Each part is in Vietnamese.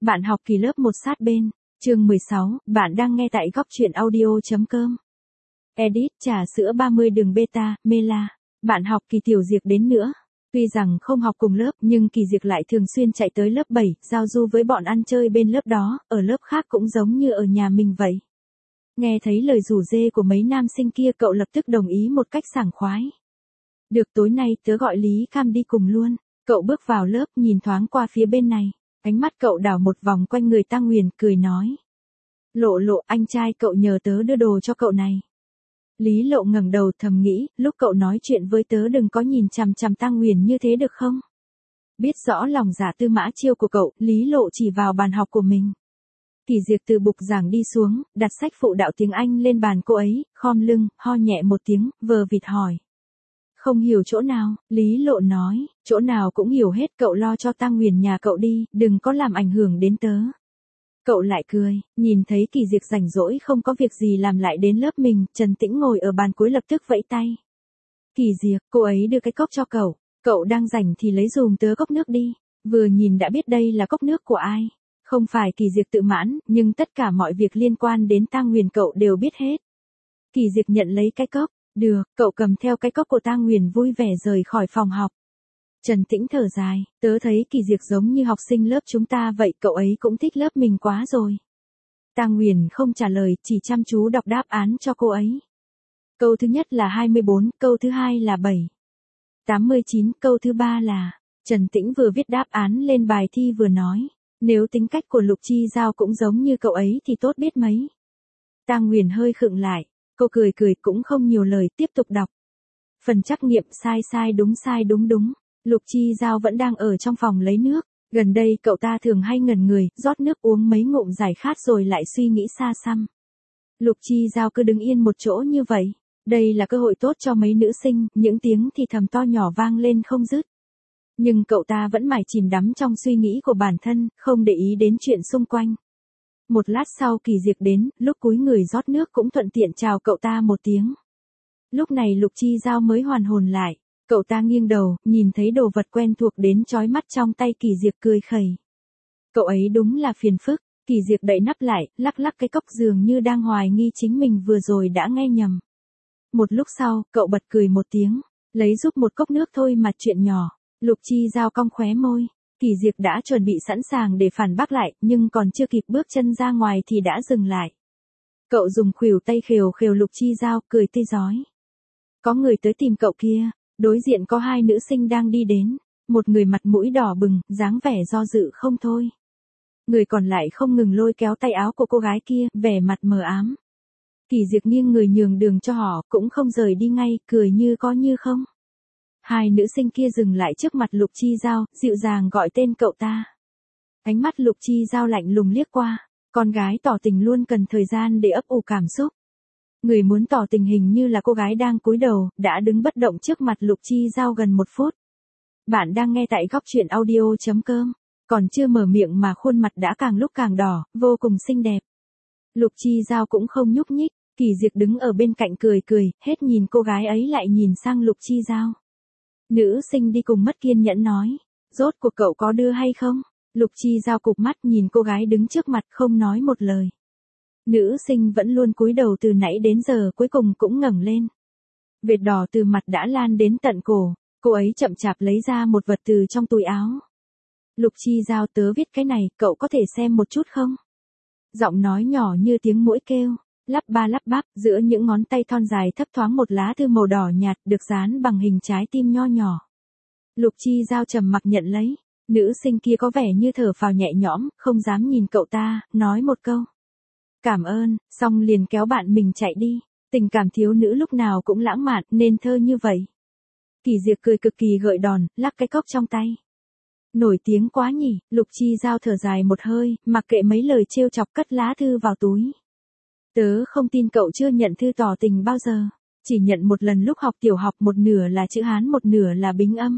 Bạn học kỳ lớp 1 sát bên, chương 16, bạn đang nghe tại góc truyện audio.com. Edit trà sữa 30 đường beta, Mela. Bạn học Kỳ Tiểu Diệc đến nữa. Tuy rằng không học cùng lớp nhưng Kỳ Diệc lại thường xuyên chạy tới lớp 7, giao du với bọn ăn chơi bên lớp đó, ở lớp khác cũng giống như ở nhà mình vậy. Nghe thấy lời rủ rê của mấy nam sinh kia cậu lập tức đồng ý một cách sảng khoái. Được, tối nay tớ gọi Lý Kham đi cùng luôn. Cậu bước vào lớp nhìn thoáng qua phía bên này. Ánh mắt cậu đảo một vòng quanh người Tang Nguyền, cười nói. Lộ Lộ, anh trai cậu nhờ tớ đưa đồ cho cậu này. Lý Lộ ngẩng đầu thầm nghĩ, lúc cậu nói chuyện với tớ đừng có nhìn chằm chằm Tang Nguyền như thế được không? Biết rõ lòng dạ Tư Mã Chiêu của cậu, Lý Lộ chỉ vào bàn học của mình. Kỳ Diệc từ bục giảng đi xuống, đặt sách phụ đạo tiếng Anh lên bàn cô ấy, khom lưng, ho nhẹ một tiếng, vờ vịt hỏi. Không hiểu chỗ nào, Lý Lộ nói, chỗ nào cũng hiểu hết, cậu lo cho Tang Nguyền nhà cậu đi, đừng có làm ảnh hưởng đến tớ. Cậu lại cười, nhìn thấy Kỳ Diệc rảnh rỗi không có việc gì làm lại đến lớp mình, Trần Tĩnh ngồi ở bàn cuối lập tức vẫy tay. Kỳ Diệc, cô ấy đưa cái cốc cho cậu đang rảnh thì lấy dùm tớ cốc nước đi, vừa nhìn đã biết đây là cốc nước của ai. Không phải Kỳ Diệc tự mãn, nhưng tất cả mọi việc liên quan đến Tang Nguyền cậu đều biết hết. Kỳ Diệc nhận lấy cái cốc. Được, cậu cầm theo cái cốc của Tang Nguyền vui vẻ rời khỏi phòng học. Trần Tĩnh thở dài, tớ thấy Kỳ Diệc giống như học sinh lớp chúng ta vậy, cậu ấy cũng thích lớp mình quá rồi. Tang Nguyền không trả lời, chỉ chăm chú đọc đáp án cho cô ấy. Câu thứ nhất là 24, câu thứ hai là 7. 89, câu thứ ba là... Trần Tĩnh vừa viết đáp án lên bài thi vừa nói, nếu tính cách của Lục Chi Giao cũng giống như cậu ấy thì tốt biết mấy. Tang Nguyền hơi khựng lại. Cô cười cũng không nhiều lời, tiếp tục đọc. Phần trắc nghiệm sai đúng. Lục Chi Giao vẫn đang ở trong phòng lấy nước. Gần đây cậu ta thường hay ngẩn người, rót nước uống mấy ngụm giải khát rồi lại suy nghĩ xa xăm. Lục Chi Giao cứ đứng yên một chỗ như vậy. Đây là cơ hội tốt cho mấy nữ sinh, những tiếng thì thầm to nhỏ vang lên không dứt. Nhưng cậu ta vẫn mải chìm đắm trong suy nghĩ của bản thân, không để ý đến chuyện xung quanh. Một lát sau Kỳ Diệc đến, lúc cúi người rót nước cũng thuận tiện chào cậu ta một tiếng. Lúc này Lục Chi Giao mới hoàn hồn lại, cậu ta nghiêng đầu, nhìn thấy đồ vật quen thuộc đến chói mắt trong tay Kỳ Diệc cười khẩy. Cậu ấy đúng là phiền phức, Kỳ Diệc đậy nắp lại, lắc cái cốc dường như đang hoài nghi chính mình vừa rồi đã nghe nhầm. Một lúc sau, cậu bật cười một tiếng, lấy giúp một cốc nước thôi mà chuyện nhỏ. Lục Chi Giao cong khóe môi. Kỳ Diệc đã chuẩn bị sẵn sàng để phản bác lại, nhưng còn chưa kịp bước chân ra ngoài thì đã dừng lại. Cậu dùng khuỷu tay khều Lục Chi Giao, cười tươi rói. Có người tới tìm cậu kia, đối diện có hai nữ sinh đang đi đến, một người mặt mũi đỏ bừng, dáng vẻ do dự không thôi. Người còn lại không ngừng lôi kéo tay áo của cô gái kia, vẻ mặt mờ ám. Kỳ Diệc nghiêng người nhường đường cho họ, cũng không rời đi ngay, cười như có như không. Hai nữ sinh kia dừng lại trước mặt Lục Chi Giao, dịu dàng gọi tên cậu ta. Ánh mắt Lục Chi Giao lạnh lùng liếc qua, con gái tỏ tình luôn cần thời gian để ấp ủ cảm xúc. Người muốn tỏ tình hình như là cô gái đang cúi đầu, đã đứng bất động trước mặt Lục Chi Giao gần 1 phút. Bạn đang nghe tại góc truyện audio.com, còn chưa mở miệng mà khuôn mặt đã càng lúc càng đỏ, vô cùng xinh đẹp. Lục Chi Giao cũng không nhúc nhích, Kỳ Diệc đứng ở bên cạnh cười, hết nhìn cô gái ấy lại nhìn sang Lục Chi Giao. Nữ sinh đi cùng mất kiên nhẫn nói, rốt cuộc cậu có đưa hay không? Lục Chi Giao cụp mắt nhìn cô gái đứng trước mặt không nói một lời. Nữ sinh vẫn luôn cúi đầu từ nãy đến giờ cuối cùng cũng ngẩng lên. Vệt đỏ từ mặt đã lan đến tận cổ, cô ấy chậm chạp lấy ra một vật từ trong túi áo. Lục Chi Giao, tớ viết cái này, cậu có thể xem một chút không? Giọng nói nhỏ như tiếng muỗi kêu, lắp bắp, giữa những ngón tay thon dài thấp thoáng một lá thư màu đỏ nhạt được dán bằng hình trái tim nho nhỏ. Lục Chi Giao trầm mặc nhận lấy, nữ sinh kia có vẻ như thở phào nhẹ nhõm, không dám nhìn cậu ta, nói một câu. Cảm ơn, xong liền kéo bạn mình chạy đi, tình cảm thiếu nữ lúc nào cũng lãng mạn, nên thơ như vậy. Kỳ Diệc cười cực kỳ gợi đòn, lắc cái cốc trong tay. Nổi tiếng quá nhỉ, Lục Chi Giao thở dài một hơi, mặc kệ mấy lời trêu chọc cất lá thư vào túi. Tớ không tin cậu chưa nhận thư tỏ tình bao giờ, chỉ nhận một lần lúc học tiểu học, một nửa là chữ Hán một nửa là bính âm.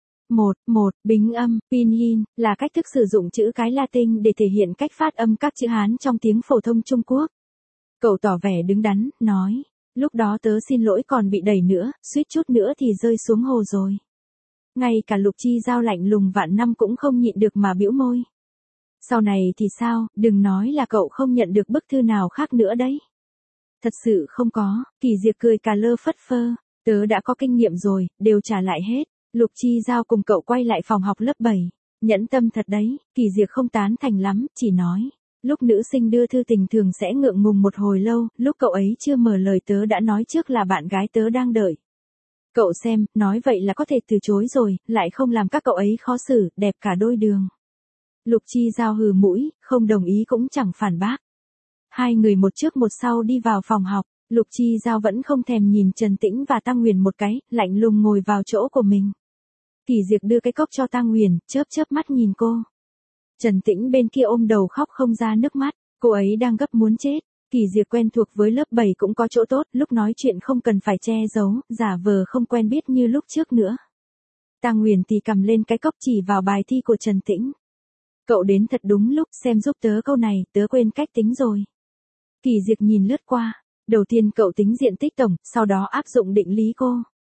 Bính âm, pinyin, là cách thức sử dụng chữ cái Latin để thể hiện cách phát âm các chữ Hán trong tiếng phổ thông Trung Quốc. Cậu tỏ vẻ đứng đắn, nói, lúc đó tớ xin lỗi còn bị đẩy nữa, suýt chút nữa thì rơi xuống hồ rồi. Ngay cả Lục Chi Giao lạnh lùng vạn năm cũng không nhịn được mà bĩu môi. Sau này thì sao, đừng nói là cậu không nhận được bức thư nào khác nữa đấy. Thật sự không có, Kỳ Diệp cười cà lơ phất phơ, tớ đã có kinh nghiệm rồi, đều trả lại hết. Lục Chi Giao cùng cậu quay lại phòng học lớp 7. Nhẫn tâm thật đấy, Kỳ Diệp không tán thành lắm, chỉ nói. Lúc nữ sinh đưa thư tình thường sẽ ngượng ngùng một hồi lâu, lúc cậu ấy chưa mở lời tớ đã nói trước là bạn gái tớ đang đợi. Cậu xem, nói vậy là có thể từ chối rồi, lại không làm các cậu ấy khó xử, đẹp cả đôi đường. Lục Chi Giao hừ mũi, không đồng ý cũng chẳng phản bác. Hai người một trước một sau đi vào phòng học, Lục Chi Giao vẫn không thèm nhìn Trần Tĩnh và Tăng Nguyền một cái, lạnh lùng ngồi vào chỗ của mình. Kỳ Diệp đưa cái cốc cho Tăng Nguyền, chớp chớp mắt nhìn cô. Trần Tĩnh bên kia ôm đầu khóc không ra nước mắt, cô ấy đang gấp muốn chết. Kỳ Diệp quen thuộc với lớp 7 cũng có chỗ tốt, lúc nói chuyện không cần phải che giấu, giả vờ không quen biết như lúc trước nữa. Tăng Nguyền thì cầm lên cái cốc chỉ vào bài thi của Trần Tĩnh. Cậu đến thật đúng lúc, xem giúp tớ câu này, tớ quên cách tính rồi. Kỳ Diệp nhìn lướt qua, đầu tiên cậu tính diện tích tổng, sau đó áp dụng định lý cô.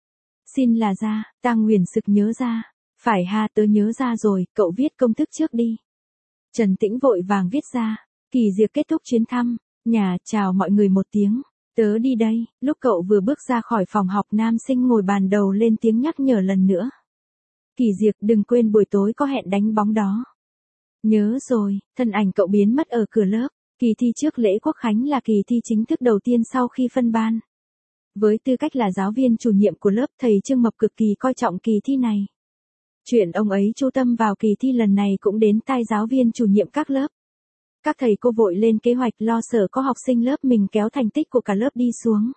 Xin là ra, Tăng Nguyền sực nhớ ra. Phải ha, tớ nhớ ra rồi, cậu viết công thức trước đi. Trần Tĩnh vội vàng viết ra. Kỳ Diệp kết thúc chuyến thăm, nhà chào mọi người một tiếng. Tớ đi đây, lúc cậu vừa bước ra khỏi phòng học nam sinh ngồi bàn đầu lên tiếng nhắc nhở lần nữa. Kỳ Diệp đừng quên buổi tối có hẹn đánh bóng đó. Nhớ rồi, thân ảnh cậu biến mất ở cửa lớp. Kỳ thi trước lễ Quốc Khánh là kỳ thi chính thức đầu tiên sau khi phân ban. Với tư cách là giáo viên chủ nhiệm của lớp, thầy Trương Mập cực kỳ coi trọng kỳ thi này. Chuyện ông ấy chú tâm vào kỳ thi lần này cũng đến tai giáo viên chủ nhiệm các lớp. Các thầy cô vội lên kế hoạch lo sợ có học sinh lớp mình kéo thành tích của cả lớp đi xuống.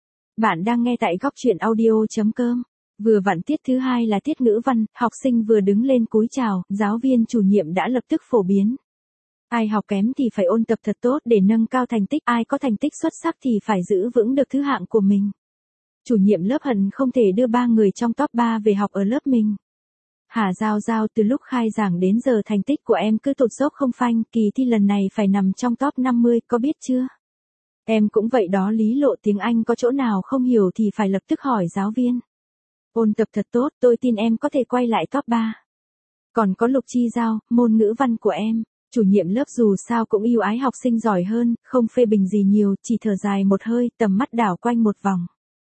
Bạn đang nghe tại góc truyện audio.com. Vừa vặn tiết thứ hai là tiết ngữ văn, học sinh vừa đứng lên cúi chào, giáo viên chủ nhiệm đã lập tức phổ biến. Ai học kém thì phải ôn tập thật tốt để nâng cao thành tích, ai có thành tích xuất sắc thì phải giữ vững được thứ hạng của mình. Chủ nhiệm lớp hận không thể đưa 3 người trong top 3 về học ở lớp mình. Hà Giao Giao, từ lúc khai giảng đến giờ thành tích của em cứ tụt dốc không phanh, kỳ thi lần này phải nằm trong top 50, có biết chưa? Em cũng vậy đó, lý lộ tiếng Anh có chỗ nào không hiểu thì phải lập tức hỏi giáo viên. Ôn tập thật tốt, tôi tin em có thể quay lại top 3. Còn có Lục Chi Giao, môn ngữ văn của em, chủ nhiệm lớp dù sao cũng yêu ái học sinh giỏi hơn, không phê bình gì nhiều, chỉ thở dài một hơi, tầm mắt đảo quanh một vòng.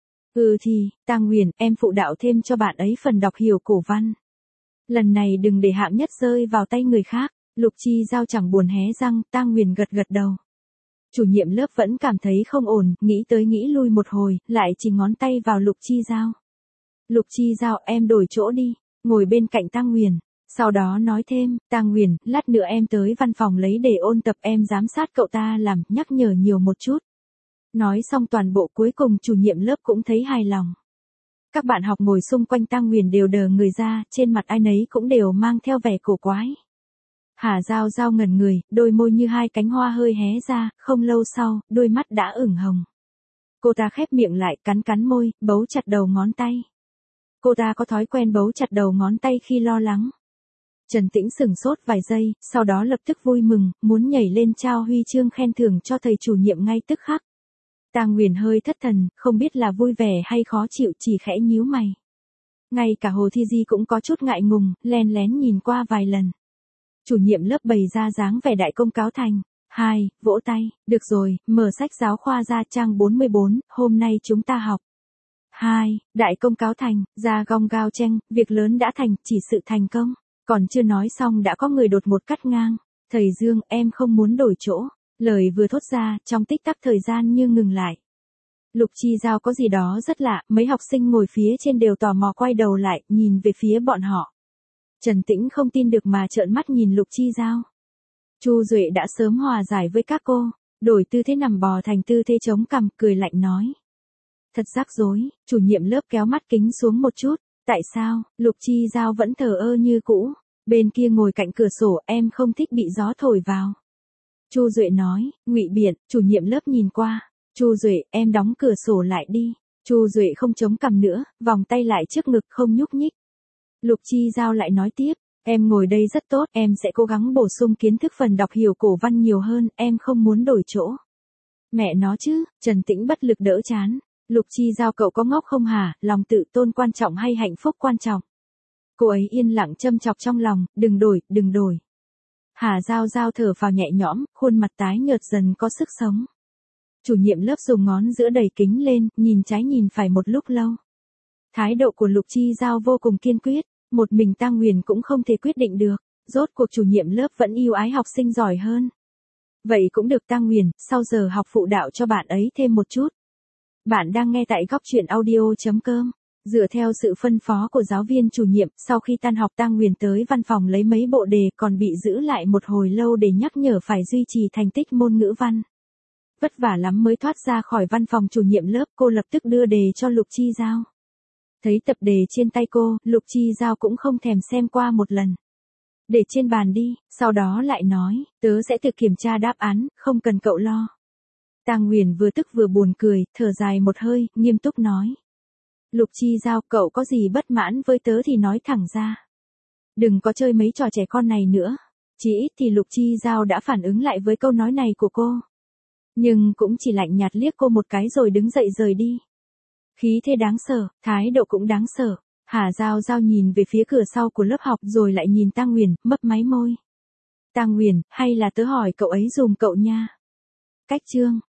Thì, Tăng Nguyền, em phụ đạo thêm cho bạn ấy phần đọc hiểu cổ văn. Lần này đừng để hạng nhất rơi vào tay người khác. Lục Chi Giao chẳng buồn hé răng, Tăng Nguyền gật gật đầu. Chủ nhiệm lớp vẫn cảm thấy không ổn, nghĩ tới nghĩ lui một hồi, lại chỉ ngón tay vào Lục Chi Giao. Lục Chi Giao, em đổi chỗ đi, ngồi bên cạnh Tăng Nguyền. Sau đó nói thêm, Tăng Nguyền, lát nữa em tới văn phòng lấy để ôn tập, em giám sát cậu ta làm, nhắc nhở nhiều một chút. Nói xong toàn bộ cuối cùng chủ nhiệm lớp cũng thấy hài lòng. Các bạn học ngồi xung quanh Tăng Nguyền đều đờ người ra, trên mặt ai nấy cũng đều mang theo vẻ cổ quái. Hà Giao Giao ngẩn người, đôi môi như hai cánh hoa hơi hé ra, không lâu sau, đôi mắt đã ửng hồng. Cô ta khép miệng lại, cắn cắn môi, bấu chặt đầu ngón tay. Cô ta có thói quen bấu chặt đầu ngón tay khi lo lắng. Trần Tĩnh sửng sốt vài giây, sau đó lập tức vui mừng, muốn nhảy lên trao huy chương khen thưởng cho thầy chủ nhiệm ngay tức khắc. Tăng Nguyền hơi thất thần, không biết là vui vẻ hay khó chịu, chỉ khẽ nhíu mày. Ngay cả Hồ Thi Di cũng có chút ngại ngùng, len lén nhìn qua vài lần. Chủ nhiệm lớp bày ra dáng vẻ đại công cáo thành. 2, vỗ tay, được rồi, mở sách giáo khoa ra trang 44, hôm nay chúng ta học. 2, đại công cáo thành, ra gong gao cheng, việc lớn đã thành, chỉ sự thành công. Còn chưa nói xong đã có người đột một cắt ngang. Thầy Dương, em không muốn đổi chỗ. Lời vừa thốt ra, trong tích tắc thời gian như ngừng lại. Lục Chi Giao có gì đó rất lạ, mấy học sinh ngồi phía trên đều tò mò quay đầu lại, nhìn về phía bọn họ. Trần Tĩnh không tin được mà trợn mắt nhìn Lục Chi Giao. Chu Duệ đã sớm hòa giải với các cô, đổi tư thế nằm bò thành tư thế chống cằm, cười lạnh nói. Thật rắc rối, chủ nhiệm lớp kéo mắt kính xuống một chút. Tại sao, Lục Chi Giao vẫn thờ ơ như cũ. Bên kia ngồi cạnh cửa sổ, em không thích bị gió thổi vào. Chu Duệ nói, ngụy biện, chủ nhiệm lớp nhìn qua. Chu Duệ, em đóng cửa sổ lại đi. Chu Duệ không chống cằm nữa, vòng tay lại trước ngực không nhúc nhích. Lục Chi Giao lại nói tiếp, em ngồi đây rất tốt, em sẽ cố gắng bổ sung kiến thức phần đọc hiểu cổ văn nhiều hơn, em không muốn đổi chỗ. Mẹ nó chứ, Trần Tĩnh bất lực đỡ chán. Lục Chi Giao, cậu có ngốc không hả, lòng tự tôn quan trọng hay hạnh phúc quan trọng? Cô ấy yên lặng châm chọc trong lòng, đừng đổi, đừng đổi. Hà Giao Giao thở vào nhẹ nhõm, khuôn mặt tái nhợt dần có sức sống. Chủ nhiệm lớp dùng ngón giữa đẩy kính lên, nhìn trái nhìn phải một lúc lâu. Thái độ của Lục Chi Giao vô cùng kiên quyết, một mình Tang Nguyền cũng không thể quyết định được, rốt cuộc chủ nhiệm lớp vẫn yêu ái học sinh giỏi hơn. Vậy cũng được Tang Nguyền, sau giờ học phụ đạo cho bạn ấy thêm một chút. Bạn đang nghe tại góc truyện audio.com. Dựa theo sự phân phó của giáo viên chủ nhiệm, sau khi tan học Tang Nguyền tới văn phòng lấy mấy bộ đề còn bị giữ lại một hồi lâu để nhắc nhở phải duy trì thành tích môn ngữ văn. Vất vả lắm mới thoát ra khỏi văn phòng chủ nhiệm lớp, cô lập tức đưa đề cho Lục Chi Giao. Thấy tập đề trên tay cô, Lục Chi Giao cũng không thèm xem qua một lần. Để trên bàn đi, sau đó lại nói, tớ sẽ tự kiểm tra đáp án, không cần cậu lo. Tang Nguyền vừa tức vừa buồn cười, thở dài một hơi, nghiêm túc nói. Lục Chi Giao, cậu có gì bất mãn với tớ thì nói thẳng ra. Đừng có chơi mấy trò trẻ con này nữa. Chỉ ít thì Lục Chi Giao đã phản ứng lại với câu nói này của cô. Nhưng cũng chỉ lạnh nhạt liếc cô một cái rồi đứng dậy rời đi. Khí thế đáng sợ, thái độ cũng đáng sợ. Hà Giao Giao nhìn về phía cửa sau của lớp học rồi lại nhìn Tang Nguyền, mấp máy môi. Tang Nguyền, hay là tớ hỏi cậu ấy dùm cậu nha. Cách chương